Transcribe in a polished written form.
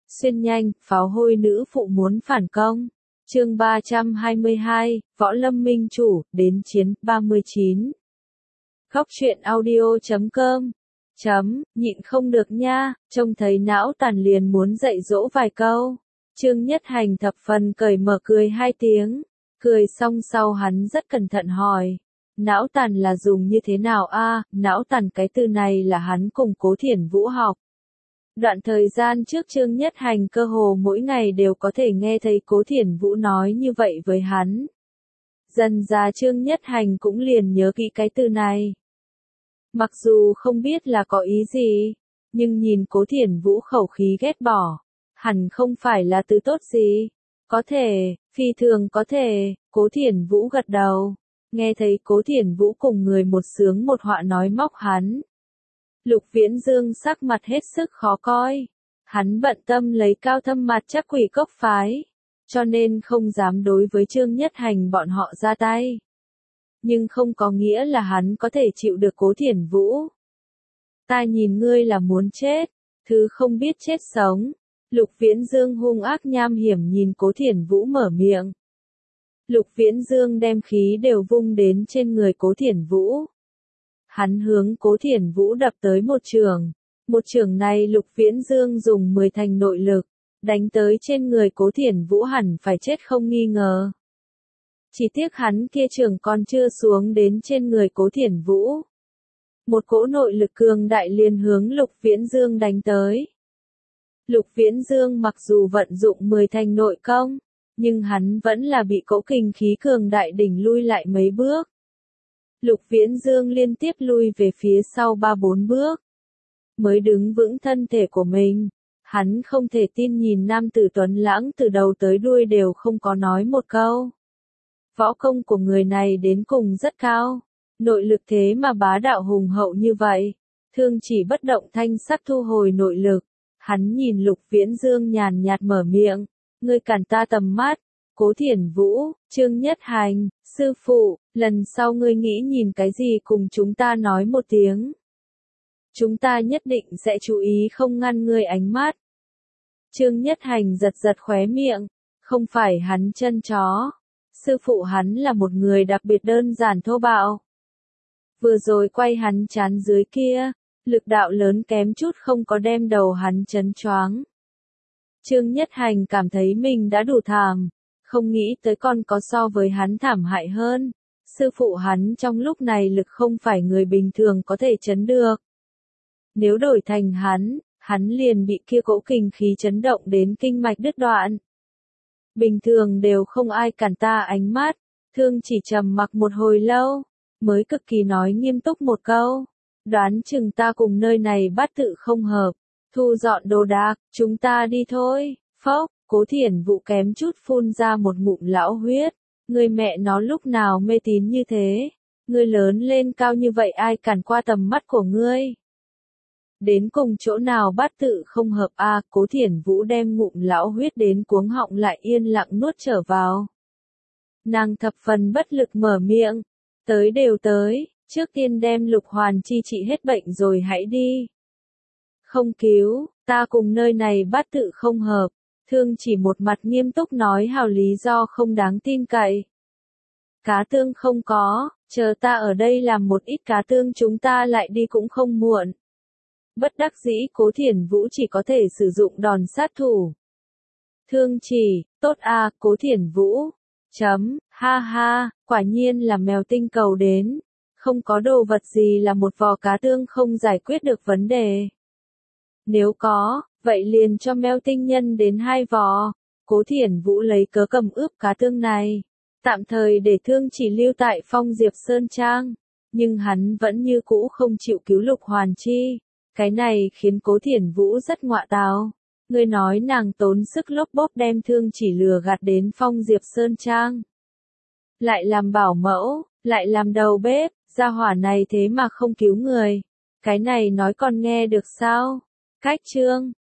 Xuyên nhanh, pháo hôi nữ phụ muốn phản công. Chương 322, Võ Lâm Minh Chủ, đến chiến, 39. Khóc chuyện audio.com. Nhịn không được nha, trông thấy não tàn liền muốn dạy dỗ vài câu. Trương Nhất Hành thập phần cởi mở cười hai tiếng. Cười xong sau hắn rất cẩn thận hỏi. Não tàn là dùng như thế nào a? Não tàn cái từ này là hắn cùng Cố Thiển Vũ học. Đoạn thời gian trước Trương Nhất Hành cơ hồ mỗi ngày đều có thể nghe thấy Cố Thiển Vũ nói như vậy với hắn. Dần dà Trương Nhất Hành cũng liền nhớ kỹ cái từ này. Mặc dù không biết là có ý gì, nhưng nhìn Cố Thiển Vũ khẩu khí ghét bỏ, hẳn không phải là từ tốt gì. Có thể, phi thường có thể, Cố Thiển Vũ gật đầu. Nghe thấy Cố Thiển Vũ cùng người một sướng một họa nói móc hắn. Lục Viễn Dương sắc mặt hết sức khó coi. Hắn bận tâm lấy Cao Thâm mặt chắc quỷ cốc phái, cho nên không dám đối với Trương Nhất Hành bọn họ ra tay. Nhưng không có nghĩa là hắn có thể chịu được Cố Thiển Vũ. Ta nhìn ngươi là muốn chết, thứ không biết chết sống. Lục Viễn Dương hung ác nham hiểm nhìn Cố Thiển Vũ mở miệng. Lục Viễn Dương đem khí đều vung đến trên người Cố Thiển Vũ. Hắn hướng Cố Thiển Vũ đập tới một chưởng. Một chưởng này Lục Viễn Dương dùng 10 thành nội lực, đánh tới trên người Cố Thiển Vũ hẳn phải chết không nghi ngờ. Chỉ tiếc hắn kia chưởng còn chưa xuống đến trên người Cố Thiển Vũ. Một cỗ nội lực cường đại liền hướng Lục Viễn Dương đánh tới. Lục Viễn Dương mặc dù vận dụng 10 thành nội công, nhưng hắn vẫn là bị cỗ kình khí cường đại đỉnh lui lại mấy bước. Lục Viễn Dương liên tiếp lui về phía sau 3-4 bước, mới đứng vững thân thể của mình. Hắn không thể tin nhìn nam tử tuấn lãng từ đầu tới đuôi đều không có nói một câu. Võ công của người này đến cùng rất cao, nội lực thế mà bá đạo hùng hậu như vậy. Thương chỉ bất động thanh sắc thu hồi nội lực, hắn nhìn Lục Viễn Dương nhàn nhạt mở miệng, ngươi cản ta tầm mắt. Cố Thiển Vũ, Trương Nhất Hành, sư phụ, lần sau ngươi nghĩ nhìn cái gì cùng chúng ta nói một tiếng. Chúng ta nhất định sẽ chú ý không ngăn ngươi ánh mắt. Trương Nhất Hành giật giật khóe miệng, không phải hắn chân chó. Sư phụ hắn là một người đặc biệt đơn giản thô bạo. Vừa rồi quay hắn chán dưới kia, lực đạo lớn kém chút không có đem đầu hắn chấn choáng. Trương Nhất Hành cảm thấy mình đã đủ thảm, không nghĩ tới còn có so với hắn thảm hại hơn. Sư phụ hắn trong lúc này lực không phải người bình thường có thể chấn được. Nếu đổi thành hắn liền bị kia cỗ kình khí chấn động đến kinh mạch đứt đoạn. Bình thường đều không ai cản ta ánh mắt, Thương chỉ trầm mặc một hồi lâu, mới cực kỳ nói nghiêm túc một câu. Đoán chừng ta cùng nơi này bát tự không hợp, thu dọn đồ đạc, chúng ta đi thôi. Phốc, Cố Thiển Vũ kém chút phun ra một ngụm lão huyết. Người mẹ nó lúc nào mê tín như thế, ngươi lớn lên cao như vậy ai cản qua tầm mắt của ngươi. Đến cùng chỗ nào bát tự không hợp a? Cố Thiển Vũ đem ngụm lão huyết đến cuống họng lại yên lặng nuốt trở vào. Nàng thập phần bất lực mở miệng, tới đều tới, trước tiên đem Lục Hoàn Chi trị hết bệnh rồi hãy đi. Không cứu, ta cùng nơi này bát tự không hợp. Thương chỉ một mặt nghiêm túc nói hào lý do không đáng tin cậy. Cá tương không có, chờ ta ở đây làm một ít cá tương chúng ta lại đi cũng không muộn. Bất đắc dĩ Cố Thiển Vũ chỉ có thể sử dụng đòn sát thủ. Thương chỉ, tốt a, Cố Thiển Vũ. Ha ha, quả nhiên là mèo tinh cầu đến. Không có đồ vật gì là một vò cá tương không giải quyết được vấn đề. Nếu có, vậy liền cho mèo tinh nhân đến 2 vò. Cố Thiển Vũ lấy cớ cầm ướp cá tương này, tạm thời để Thương chỉ lưu tại Phong Diệp Sơn Trang. Nhưng hắn vẫn như cũ không chịu cứu Lục Hoàn Chi. Cái này khiến Cố Thiển Vũ rất ngọa tào. Ngươi nói nàng tốn sức lốp bốp đem Thương chỉ lừa gạt đến Phong Diệp Sơn Trang. Lại làm bảo mẫu, lại làm đầu bếp, gia hỏa này thế mà không cứu người. Cái này nói còn nghe được sao? Cách chương